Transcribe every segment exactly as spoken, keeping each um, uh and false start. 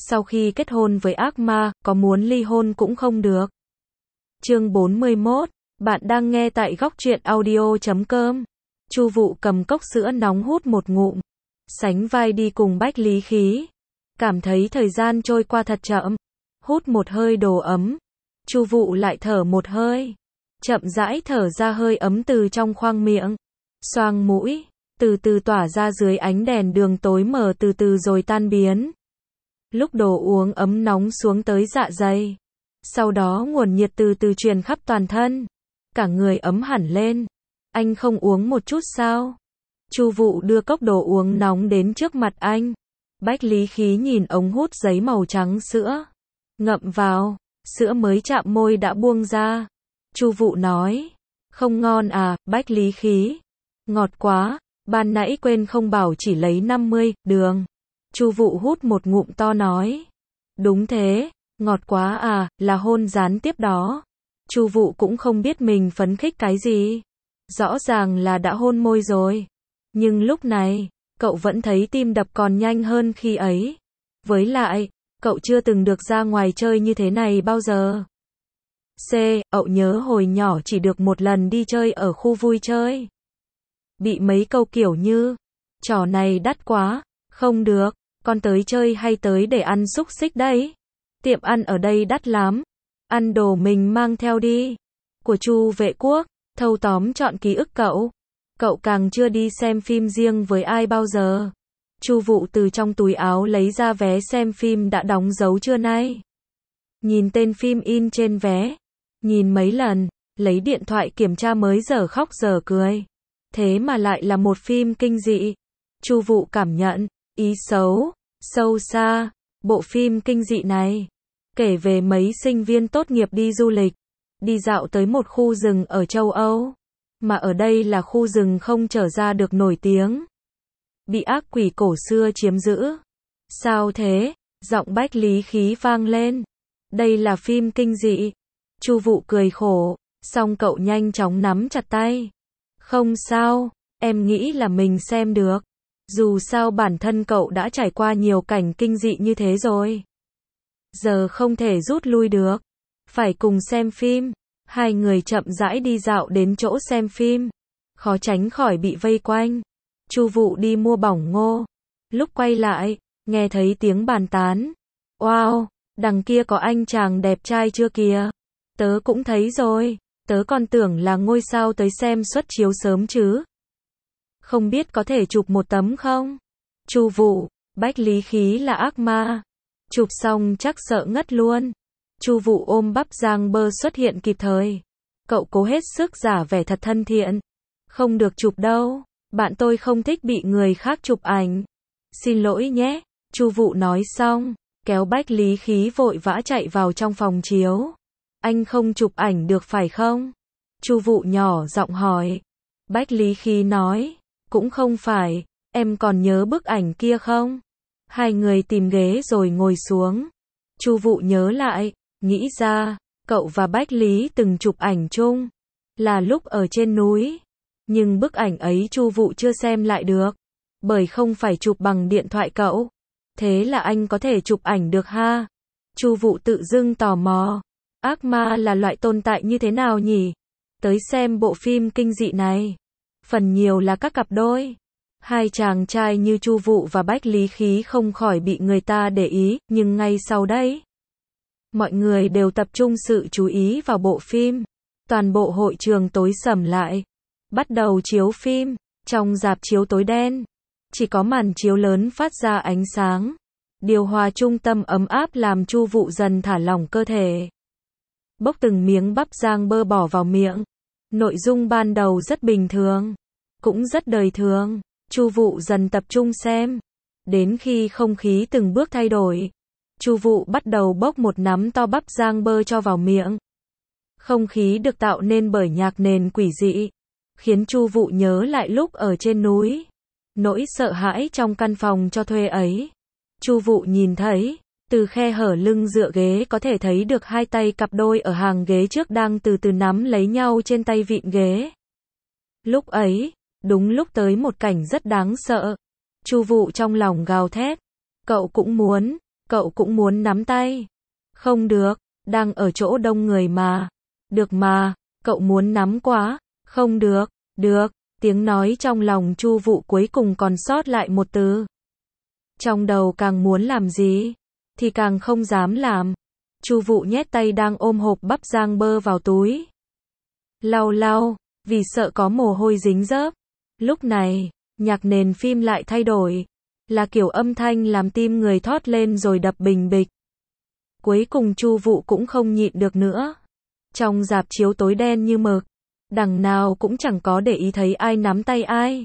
sau khi kết hôn với ác ma, có muốn ly hôn cũng không được. Chương bốn mươi mốt, bạn đang nghe tại góc truyện audio chấm com. Chu Vụ cầm cốc sữa nóng hút một ngụm, sánh vai đi cùng Bách Lý Khí. Cảm thấy thời gian trôi qua thật chậm. Hút một hơi đồ ấm, Chu Vụ lại thở một hơi. Chậm rãi thở ra hơi ấm từ trong khoang miệng. Xoang mũi, từ từ tỏa ra dưới ánh đèn đường tối mờ từ từ rồi tan biến. Lúc đồ uống ấm nóng xuống tới dạ dày. Sau đó nguồn nhiệt từ từ truyền khắp toàn thân. Cả người ấm hẳn lên. Anh không uống một chút sao? Chu Vụ đưa cốc đồ uống nóng đến trước mặt anh. Bách Lý Khí nhìn ống hút giấy màu trắng sữa. Ngậm vào, sữa mới chạm môi đã buông ra. Chu Vụ nói, không ngon à, Bách Lý Khí. Ngọt quá, ban nãy quên không bảo chỉ lấy năm mươi, đường. Chu Vụ hút một ngụm to nói. Đúng thế, ngọt quá à, là hôn gián tiếp đó. Chu Vụ cũng không biết mình phấn khích cái gì. Rõ ràng là đã hôn môi rồi. Nhưng lúc này, cậu vẫn thấy tim đập còn nhanh hơn khi ấy. Với lại, cậu chưa từng được ra ngoài chơi như thế này bao giờ. C. Cậu nhớ hồi nhỏ chỉ được một lần đi chơi ở khu vui chơi. Bị mấy câu kiểu như, trò này đắt quá, không được, con tới chơi hay tới để ăn xúc xích đấy. Tiệm ăn ở đây đắt lắm, ăn đồ mình mang theo đi. Của Chu Vệ Quốc, thâu tóm trọn ký ức cậu. Cậu càng chưa đi xem phim riêng với ai bao giờ. Chu Vụ từ trong túi áo lấy ra vé xem phim đã đóng dấu trưa nay. Nhìn tên phim in trên vé. Nhìn mấy lần, lấy điện thoại kiểm tra mới giờ khóc giờ cười. Thế mà lại là một phim kinh dị. Chu Vụ cảm nhận, ý xấu, sâu xa, bộ phim kinh dị này. Kể về mấy sinh viên tốt nghiệp đi du lịch. Đi dạo tới một khu rừng ở châu Âu. Mà ở đây là khu rừng không trở ra được nổi tiếng. Bị ác quỷ cổ xưa chiếm giữ. Sao thế? Giọng Bách Lý Khí vang lên. Đây là phim kinh dị. Chu Vụ cười khổ, xong cậu nhanh chóng nắm chặt tay. Không sao, em nghĩ là mình xem được. Dù sao bản thân cậu đã trải qua nhiều cảnh kinh dị như thế rồi. Giờ không thể rút lui được. Phải cùng xem phim. Hai người chậm rãi đi dạo đến chỗ xem phim. Khó tránh khỏi bị vây quanh. Chu Vụ đi mua bỏng ngô. Lúc quay lại, nghe thấy tiếng bàn tán. Wow, đằng kia có anh chàng đẹp trai chưa kìa. Tớ cũng thấy rồi. Tớ còn tưởng là ngôi sao tới xem suất chiếu sớm chứ. Không biết có thể chụp một tấm không? Chu Vụ, Bách Lý Khí là ác ma. Chụp xong chắc sợ ngất luôn. Chu Vụ ôm bắp Giang Bơ xuất hiện kịp thời. Cậu cố hết sức giả vẻ thật thân thiện. Không được chụp đâu. Bạn tôi không thích bị người khác chụp ảnh. Xin lỗi nhé. Chu Vụ nói xong, kéo Bách Lý Khí vội vã chạy vào trong phòng chiếu. Anh không chụp ảnh được phải không? Chu Vụ nhỏ giọng hỏi. Bách Lý Khí nói, cũng không phải, em còn nhớ bức ảnh kia không? Hai người tìm ghế rồi ngồi xuống. Chu Vụ nhớ lại, nghĩ ra, cậu và Bách Lý từng chụp ảnh chung, là lúc ở trên núi. Nhưng bức ảnh ấy Chu Vụ chưa xem lại được, bởi không phải chụp bằng điện thoại cậu. Thế là anh có thể chụp ảnh được ha? Chu Vụ tự dưng tò mò. Ác ma là loại tồn tại như thế nào nhỉ? Tới xem bộ phim kinh dị này. Phần nhiều là các cặp đôi. Hai chàng trai như Chu Vụ và Bách Lý Khí không khỏi bị người ta để ý, nhưng ngay sau đấy, mọi người đều tập trung sự chú ý vào bộ phim. Toàn bộ hội trường tối sầm lại. Bắt đầu chiếu phim. Trong rạp chiếu tối đen. Chỉ có màn chiếu lớn phát ra ánh sáng. Điều hòa trung tâm ấm áp làm Chu Vụ dần thả lỏng cơ thể. Bốc từng miếng bắp Giang Bơ bỏ vào miệng. Nội dung ban đầu rất bình thường. Cũng rất đời thường. Chu Vụ dần tập trung xem. Đến khi không khí từng bước thay đổi. Chu Vụ bắt đầu bốc một nắm to bắp Giang Bơ cho vào miệng. Không khí được tạo nên bởi nhạc nền quỷ dị. Khiến Chu Vụ nhớ lại lúc ở trên núi. Nỗi sợ hãi trong căn phòng cho thuê ấy. Chu Vụ nhìn thấy, từ khe hở lưng dựa ghế có thể thấy được hai tay cặp đôi ở hàng ghế trước đang từ từ nắm lấy nhau trên tay vịn ghế. Lúc ấy, đúng lúc tới một cảnh rất đáng sợ. Chu Vụ trong lòng gào thét. Cậu cũng muốn, cậu cũng muốn nắm tay. Không được, đang ở chỗ đông người mà. Được mà, cậu muốn nắm quá. Không được, được, tiếng nói trong lòng Chu Vụ cuối cùng còn sót lại một từ. Trong đầu càng muốn làm gì, thì càng không dám làm. Chu Vụ nhét tay đang ôm hộp bắp rang bơ vào túi. Lau lau, vì sợ có mồ hôi dính dớp. Lúc này, nhạc nền phim lại thay đổi. Là kiểu âm thanh làm tim người thót lên rồi đập bình bịch. Cuối cùng Chu Vụ cũng không nhịn được nữa. Trong rạp chiếu tối đen như mực, đằng nào cũng chẳng có để ý thấy ai nắm tay ai.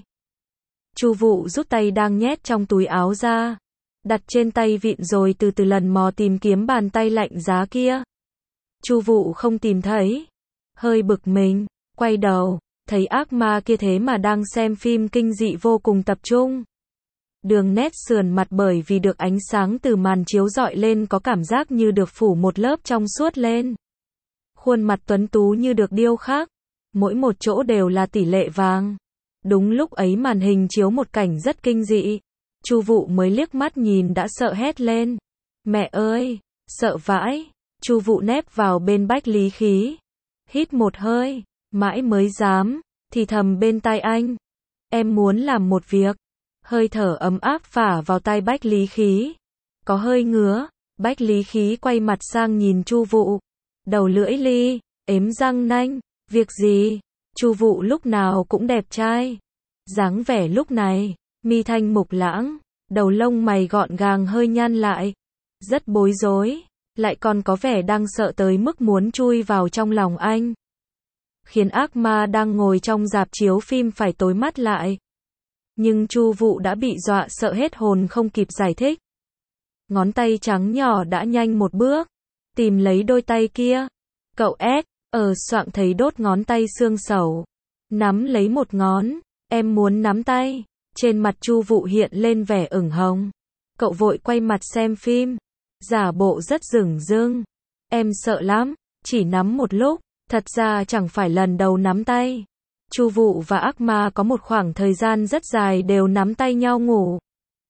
Chu Vụ rút tay đang nhét trong túi áo ra, đặt trên tay vịn rồi từ từ lần mò tìm kiếm bàn tay lạnh giá kia. Chu Vụ không tìm thấy, hơi bực mình, quay đầu, thấy ác ma kia thế mà đang xem phim kinh dị vô cùng tập trung. Đường nét sườn mặt bởi vì được ánh sáng từ màn chiếu rọi lên có cảm giác như được phủ một lớp trong suốt lên. Khuôn mặt tuấn tú như được điêu khắc, mỗi một chỗ đều là tỷ lệ vàng. Đúng lúc ấy màn hình chiếu một cảnh rất kinh dị. Chu Vụ mới liếc mắt nhìn đã sợ hét lên. Mẹ ơi, sợ vãi. Chu Vụ nép vào bên Bách Lý Khí, hít một hơi, mãi mới dám thì thầm bên tai anh. Em muốn làm một việc. Hơi thở ấm áp phả vào tai Bách Lý Khí. Có hơi ngứa. Bách Lý Khí quay mặt sang nhìn Chu Vụ. Đầu lưỡi li, ếm răng nanh. Việc gì? Chu Vụ lúc nào cũng đẹp trai. Dáng vẻ lúc này, mi thanh mục lãng, đầu lông mày gọn gàng hơi nhăn lại. Rất bối rối, lại còn có vẻ đang sợ tới mức muốn chui vào trong lòng anh. Khiến ác ma đang ngồi trong rạp chiếu phim phải tối mắt lại. Nhưng Chu Vụ đã bị dọa sợ hết hồn không kịp giải thích. Ngón tay trắng nhỏ đã nhanh một bước, tìm lấy đôi tay kia. Cậu ép, ở soạng thấy đốt ngón tay xương sẩu. Nắm lấy một ngón, em muốn nắm tay. Trên mặt Chu Vụ hiện lên vẻ ửng hồng. Cậu vội quay mặt xem phim, giả bộ rất dửng dưng. Em sợ lắm, chỉ nắm một lúc, thật ra chẳng phải lần đầu nắm tay. Chu Vụ và ác ma có một khoảng thời gian rất dài đều nắm tay nhau ngủ.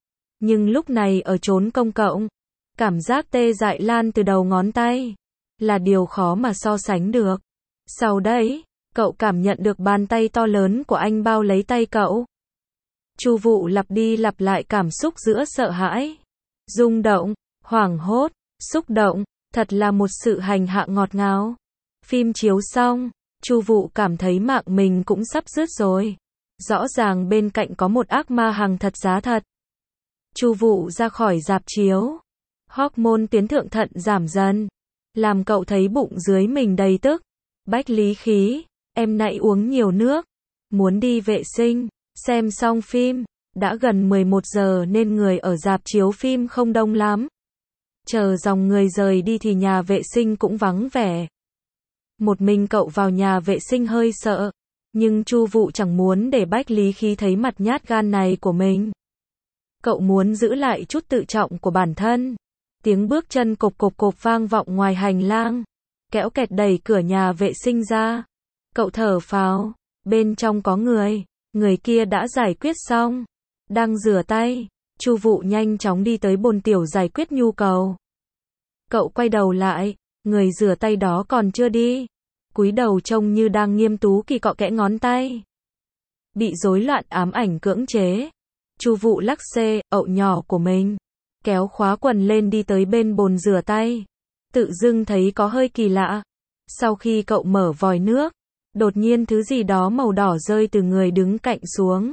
Nhưng lúc này ở chốn công cộng, cảm giác tê dại lan từ đầu ngón tay là điều khó mà so sánh được. Sau đấy, cậu cảm nhận được bàn tay to lớn của anh bao lấy tay cậu. Chu Vụ lặp đi lặp lại cảm xúc giữa sợ hãi, rung động, hoảng hốt, xúc động, thật là một sự hành hạ ngọt ngào. Phim chiếu xong, Chu Vụ cảm thấy mạng mình cũng sắp dứt rồi. Rõ ràng bên cạnh có một ác ma hàng thật giá thật. Chu Vụ ra khỏi rạp chiếu. Hormone tiến thượng thận giảm dần, làm cậu thấy bụng dưới mình đầy tức. Bách Lý Khí, em nãy uống nhiều nước, muốn đi vệ sinh. Xem xong phim, đã gần mười một giờ nên người ở rạp chiếu phim không đông lắm. Chờ dòng người rời đi thì nhà vệ sinh cũng vắng vẻ. Một mình cậu vào nhà vệ sinh hơi sợ, nhưng Chu Vụ chẳng muốn để Bách Lý Khí thấy mặt nhát gan này của mình. Cậu muốn giữ lại chút tự trọng của bản thân. Tiếng bước chân cộp cộp cộp vang vọng ngoài hành lang. Kéo kẹt đẩy cửa nhà vệ sinh ra. Cậu thở phào, bên trong có người. Người kia đã giải quyết xong, đang rửa tay. Chu Vụ nhanh chóng đi tới bồn tiểu giải quyết nhu cầu. Cậu quay đầu lại, người rửa tay đó còn chưa đi. Cúi đầu trông như đang nghiêm tú kỳ cọ kẽ ngón tay. Bị rối loạn ám ảnh cưỡng chế. Chu Vụ lắc xê, ậu nhỏ của mình, kéo khóa quần lên đi tới bên bồn rửa tay. Tự dưng thấy có hơi kỳ lạ. Sau khi cậu mở vòi nước, đột nhiên thứ gì đó màu đỏ rơi từ người đứng cạnh xuống.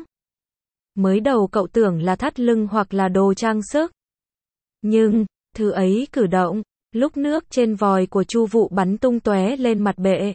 Mới đầu cậu tưởng là thắt lưng hoặc là đồ trang sức. Nhưng, thứ ấy cử động, lúc nước trên vòi của Chu Vụ bắn tung tóe lên mặt bệ.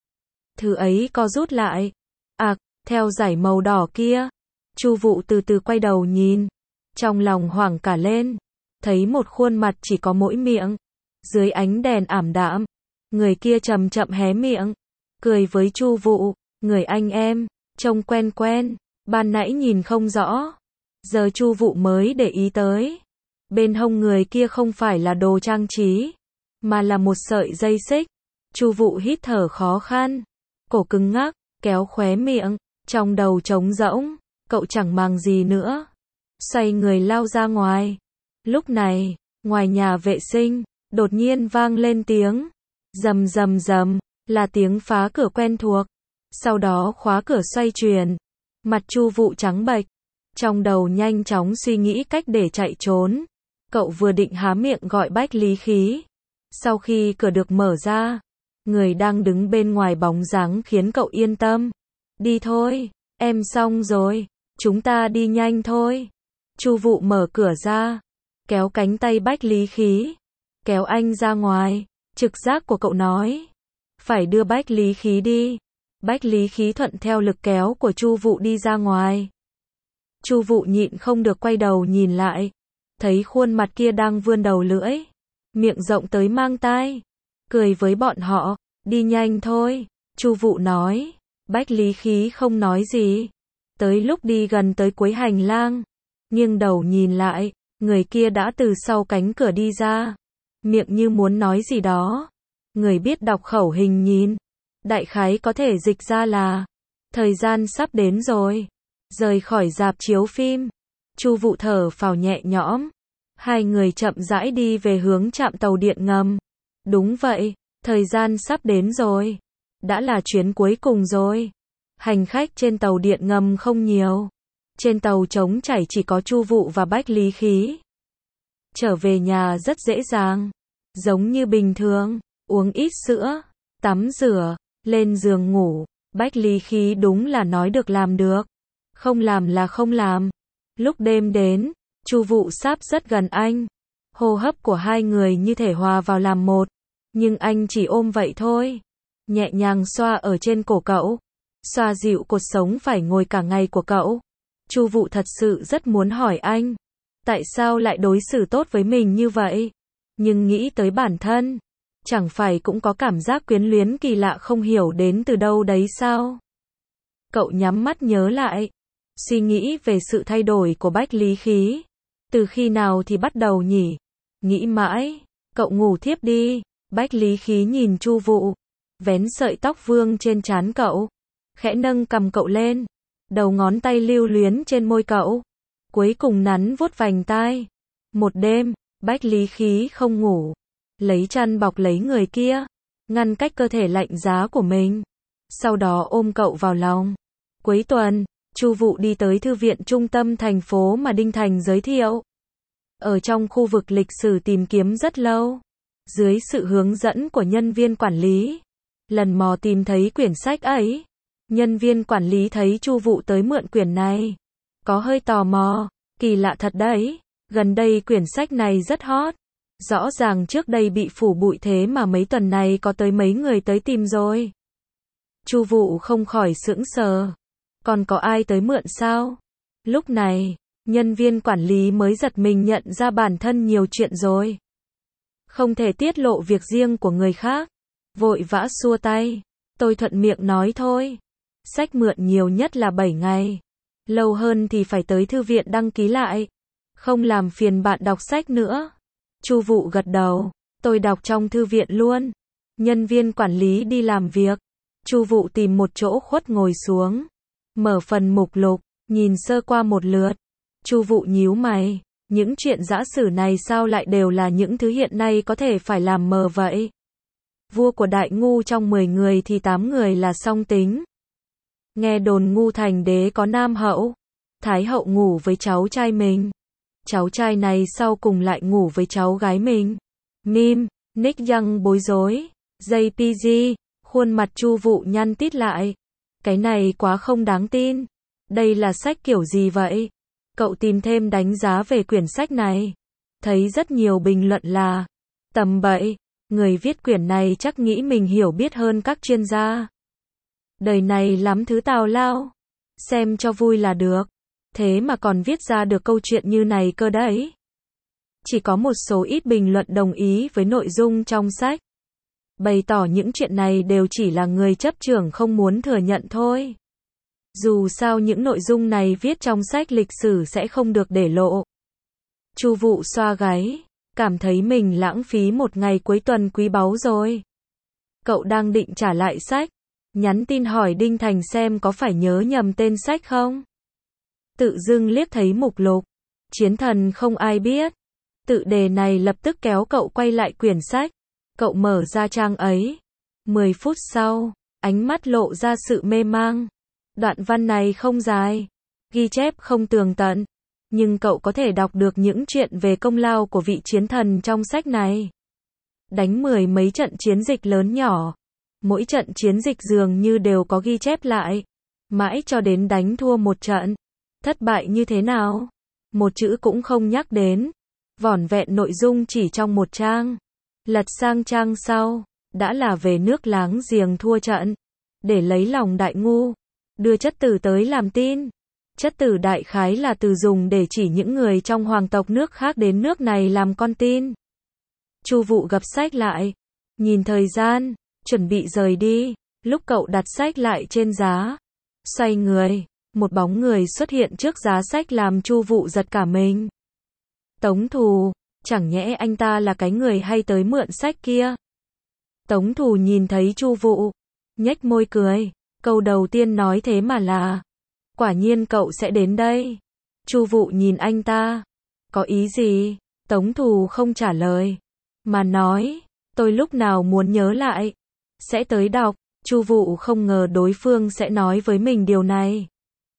Thứ ấy co rút lại. À, theo dải màu đỏ kia. Chu Vụ từ từ quay đầu nhìn. Trong lòng hoảng cả lên. Thấy một khuôn mặt chỉ có mỗi miệng. Dưới ánh đèn ảm đạm, người kia chậm chậm hé miệng. Cười với Chu Vụ, người anh em, trông quen quen, ban nãy nhìn không rõ. Giờ Chu Vụ mới để ý tới. Bên hông người kia không phải là đồ trang trí, mà là một sợi dây xích. Chu Vụ hít thở khó khăn, cổ cứng ngắc, kéo khóe miệng, trong đầu trống rỗng, cậu chẳng màng gì nữa. Xoay người lao ra ngoài. Lúc này, Ngoài nhà vệ sinh, đột nhiên vang lên tiếng rầm rầm rầm, là tiếng phá cửa quen thuộc. Sau đó khóa cửa xoay chuyển. Mặt Chu Vụ trắng bệch, trong đầu nhanh chóng suy nghĩ cách để chạy trốn. Cậu vừa định há miệng gọi Bách Lý Khí. Sau khi cửa được mở ra, người đang đứng bên ngoài bóng dáng khiến cậu yên tâm. Đi thôi, em xong rồi, chúng ta đi nhanh thôi. Chu Vụ mở cửa ra, kéo cánh tay Bách Lý Khí, kéo anh ra ngoài. Trực giác của cậu nói, phải đưa Bách Lý Khí đi. Bách Lý Khí thuận theo lực kéo của Chu Vụ đi ra ngoài. Chu Vụ nhịn không được quay đầu nhìn lại, thấy khuôn mặt kia đang vươn đầu lưỡi, miệng rộng tới mang tai, cười với bọn họ. Đi nhanh thôi, Chu Vụ nói. Bách Lý Khí không nói gì. Tới lúc đi gần tới cuối hành lang, nghiêng đầu nhìn lại, người kia đã từ sau cánh cửa đi ra, miệng như muốn nói gì đó. Người biết đọc khẩu hình nhìn, đại khái có thể dịch ra là thời gian sắp đến rồi. Rời khỏi rạp chiếu phim, Chu Vụ thở phào nhẹ nhõm. Hai người chậm rãi đi về hướng trạm tàu điện ngầm. Đúng vậy, thời gian sắp đến rồi. Đã là chuyến cuối cùng rồi. Hành khách trên tàu điện ngầm không nhiều. Trên tàu trống trải chỉ có Chu Vụ và Bách Lý Khí. Trở về nhà rất dễ dàng, giống như bình thường, uống ít sữa, tắm rửa, lên giường ngủ. Bách Lý Khí đúng là nói được làm được, không làm là không làm. Lúc đêm đến, Chu Vụ sáp rất gần anh. Hô hấp của hai người như thể hòa vào làm một, nhưng anh chỉ ôm vậy thôi. Nhẹ nhàng xoa ở trên cổ cậu, xoa dịu cột sống phải ngồi cả ngày của cậu. Chu Vụ thật sự rất muốn hỏi anh, tại sao lại đối xử tốt với mình như vậy? Nhưng nghĩ tới bản thân, chẳng phải cũng có cảm giác quyến luyến kỳ lạ không hiểu đến từ đâu đấy sao? Cậu nhắm mắt nhớ lại, suy nghĩ về sự thay đổi của Bách Lý Khí. Từ khi nào thì bắt đầu nhỉ? Nghĩ mãi, cậu ngủ thiếp đi. Bách Lý Khí nhìn Chu Vụ, vén sợi tóc vương trên trán cậu, khẽ nâng cằm cậu lên, đầu ngón tay lưu luyến trên môi cậu, cuối cùng nắn vuốt vành tai. Một đêm, Bách Lý Khí không ngủ, lấy chăn bọc lấy người kia, ngăn cách cơ thể lạnh giá của mình, sau đó ôm cậu vào lòng. Cuối tuần, Chu Vụ đi tới thư viện trung tâm thành phố mà Đinh Thành giới thiệu. Ở trong khu vực lịch sử tìm kiếm rất lâu, dưới sự hướng dẫn của nhân viên quản lý, lần mò tìm thấy quyển sách ấy. Nhân viên quản lý thấy Chu Vụ tới mượn quyển này, có hơi tò mò, kỳ lạ thật đấy, gần đây quyển sách này rất hot. Rõ ràng trước đây bị phủ bụi thế mà mấy tuần này có tới mấy người tới tìm rồi. Chu Vụ không khỏi sững sờ, còn có ai tới mượn sao? Lúc này, nhân viên quản lý mới giật mình nhận ra bản thân nhiều chuyện rồi. Không thể tiết lộ việc riêng của người khác, vội vã xua tay. Tôi thuận miệng nói thôi. Sách mượn nhiều nhất là bảy ngày. Lâu hơn thì phải tới thư viện đăng ký lại. Không làm phiền bạn đọc sách nữa. Chu Vụ gật đầu. Tôi đọc trong thư viện luôn. Nhân viên quản lý đi làm việc. Chu Vụ tìm một chỗ khuất ngồi xuống. Mở phần mục lục, nhìn sơ qua một lượt. Chu Vụ nhíu mày. Những chuyện dã sử này sao lại đều là những thứ hiện nay có thể phải làm mờ vậy? Vua của Đại Ngu trong mười người thì tám người là song tính. Nghe đồn Ngu Thành Đế có nam hậu. Thái hậu ngủ với cháu trai mình. Cháu trai này sau cùng lại ngủ với cháu gái mình. Mim, Nick Young bối rối. gi pê giê, khuôn mặt Chu Vụ nhăn tít lại. Cái này quá không đáng tin. Đây là sách kiểu gì vậy? Cậu tìm thêm đánh giá về quyển sách này. Thấy rất nhiều bình luận là tầm bậy. Người viết quyển này chắc nghĩ mình hiểu biết hơn các chuyên gia. Đời này lắm thứ tào lao. Xem cho vui là được. Thế mà còn viết ra được câu chuyện như này cơ đấy. Chỉ có một số ít bình luận đồng ý với nội dung trong sách. Bày tỏ những chuyện này đều chỉ là người chấp chưởng không muốn thừa nhận thôi. Dù sao những nội dung này viết trong sách lịch sử sẽ không được để lộ. Chu Vụ xoa gáy, cảm thấy mình lãng phí một ngày cuối tuần quý báu rồi. Cậu đang định trả lại sách, nhắn tin hỏi Đinh Thành xem có phải nhớ nhầm tên sách không. Tự dưng liếc thấy mục lục, Chiến thần không ai biết. Tự đề này lập tức kéo cậu quay lại quyển sách. Cậu mở ra trang ấy. mười phút sau, ánh mắt lộ ra sự mê mang. Đoạn văn này không dài, ghi chép không tường tận, nhưng cậu có thể đọc được những chuyện về công lao của vị chiến thần trong sách này. Đánh mười mấy trận chiến dịch lớn nhỏ, mỗi trận chiến dịch dường như đều có ghi chép lại, mãi cho đến đánh thua một trận. Thất bại như thế nào? Một chữ cũng không nhắc đến. Vỏn vẹn nội dung chỉ trong một trang. Lật sang trang sau, đã là về nước láng giềng thua trận. Để lấy lòng đại ngu, đưa chất tử tới làm tin. Chất tử đại khái là từ dùng để chỉ những người trong hoàng tộc nước khác đến nước này làm con tin. Chu Vụ gập sách lại, nhìn thời gian, chuẩn bị rời đi. Lúc cậu đặt sách lại trên giá, xoay người, một bóng người xuất hiện trước giá sách làm Chu Vụ giật cả mình. Tống Thù, chẳng nhẽ anh ta là cái người hay tới mượn sách kia? Tống Thù nhìn thấy Chu Vụ, nhếch môi cười, câu đầu tiên nói thế mà là, quả nhiên cậu sẽ đến đây. Chu Vụ nhìn anh ta, có ý gì? Tống Thù không trả lời, mà nói, tôi lúc nào muốn nhớ lại, sẽ tới đọc. Chu Vụ không ngờ đối phương sẽ nói với mình điều này.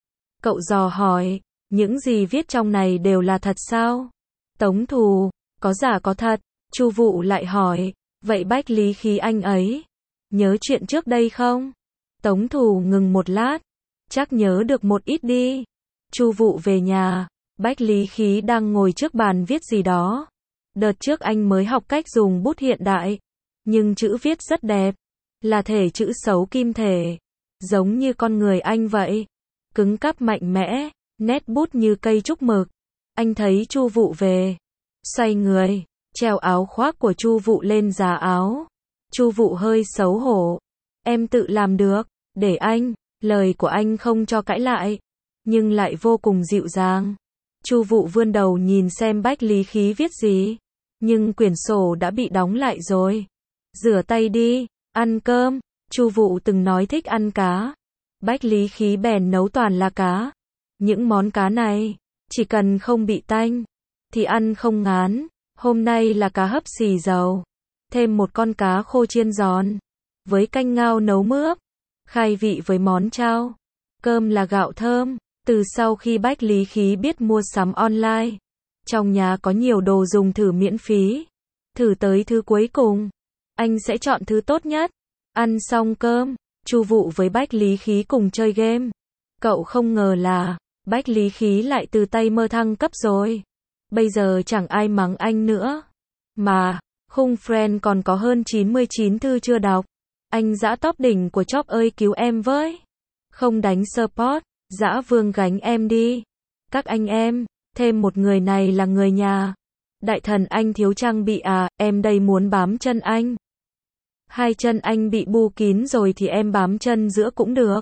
Cậu dò hỏi, những gì viết trong này đều là thật sao? Tống Thù, có giả có thật. Chu Vụ lại hỏi, vậy bách lý khí anh ấy, nhớ chuyện trước đây không? Tống Thù ngừng một lát, chắc nhớ được một ít đi. Chu Vụ về nhà, bách lý khí đang ngồi trước bàn viết gì đó. Đợt trước anh mới học cách dùng bút hiện đại, nhưng chữ viết rất đẹp, là thể chữ xấu kim thể, giống như con người anh vậy, cứng cáp mạnh mẽ, nét bút như cây trúc mực. Anh thấy Chu Vụ về, xoay người, treo áo khoác của Chu Vụ lên giá áo. Chu Vụ hơi xấu hổ, em tự làm được, để anh. Lời của anh không cho cãi lại, nhưng lại vô cùng dịu dàng. Chu Vụ vươn đầu nhìn xem bách lý khí viết gì, nhưng quyển sổ đã bị đóng lại rồi. Rửa tay đi, ăn cơm. Chu Vụ từng nói thích ăn cá, bách lý khí bèn nấu toàn là cá. Những món cá này, chỉ cần không bị tanh, thì ăn không ngán. Hôm nay là cá hấp xì dầu, thêm một con cá khô chiên giòn, với canh ngao nấu mướp, khai vị với món chao. Cơm là gạo thơm. Từ sau khi bách lý khí biết mua sắm online, trong nhà có nhiều đồ dùng thử miễn phí. Thử tới thứ cuối cùng, anh sẽ chọn thứ tốt nhất. Ăn xong cơm, Chu Vụ với bách lý khí cùng chơi game. Cậu không ngờ là, bách lý khí lại từ tay mơ thăng cấp rồi. Bây giờ chẳng ai mắng anh nữa. Mà, khung friend còn có hơn chín mươi chín thư chưa đọc. Anh dã top đỉnh của chóp ơi cứu em với. Không đánh support, dã vương gánh em đi. Các anh em, thêm một người này là người nhà. Đại thần anh thiếu trang bị à, em đây muốn bám chân anh. Hai chân anh bị bu kín rồi thì em bám chân giữa cũng được.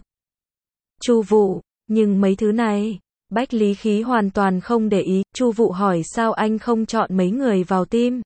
Chu Vụ, nhưng mấy thứ này, bách lý khí hoàn toàn không để ý. Chu Vụ hỏi sao anh không chọn mấy người vào team.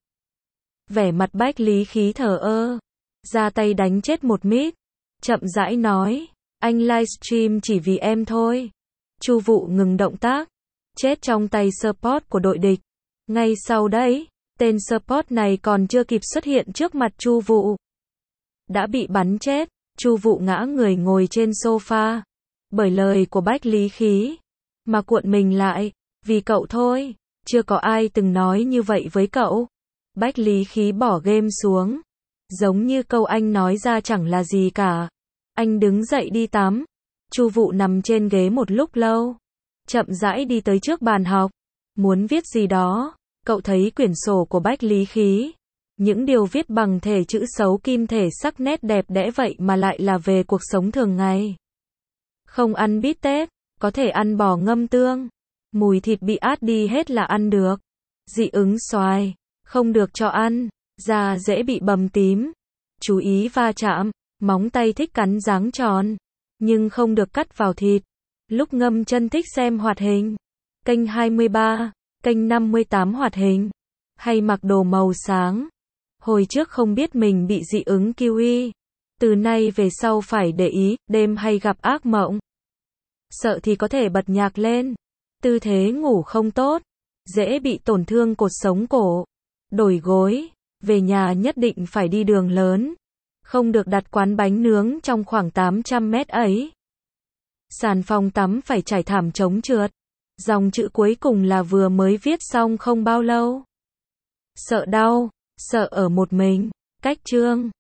Vẻ mặt bách lý khí thờ ơ, ra tay đánh chết một mít, chậm rãi nói, anh livestream chỉ vì em thôi. Chu Vụ ngừng động tác, chết trong tay support của đội địch. Ngay sau đấy, tên support này còn chưa kịp xuất hiện trước mặt Chu Vụ, đã bị bắn chết. Chu Vụ ngã người ngồi trên sofa, bởi lời của bách lý khí, mà cuộn mình lại, vì cậu thôi, chưa có ai từng nói như vậy với cậu. Bách lý khí bỏ game xuống, giống như câu anh nói ra chẳng là gì cả. Anh đứng dậy đi tắm. Chu Vụ nằm trên ghế một lúc lâu, chậm rãi đi tới trước bàn học, muốn viết gì đó. Cậu thấy quyển sổ của bách lý khí, những điều viết bằng thể chữ xấu kim thể sắc nét đẹp đẽ vậy mà lại là về cuộc sống thường ngày. Không ăn bít tết, có thể ăn bò ngâm tương, mùi thịt bị át đi hết là ăn được. Dị ứng xoài, không được cho ăn, da dễ bị bầm tím, chú ý va chạm, móng tay thích cắn dáng tròn, nhưng không được cắt vào thịt. Lúc ngâm chân thích xem hoạt hình, kênh hai mươi ba, kênh năm mươi tám hoạt hình, hay mặc đồ màu sáng. Hồi trước không biết mình bị dị ứng kiwi, từ nay về sau phải để ý, đêm hay gặp ác mộng, sợ thì có thể bật nhạc lên. Tư thế ngủ không tốt, dễ bị tổn thương cột sống cổ. Đổi gối, về nhà nhất định phải đi đường lớn. Không được đặt quán bánh nướng trong khoảng tám trăm mét ấy. Sàn phòng tắm phải trải thảm chống trượt. Dòng chữ cuối cùng là vừa mới viết xong không bao lâu. Sợ đau, sợ ở một mình. Cách chương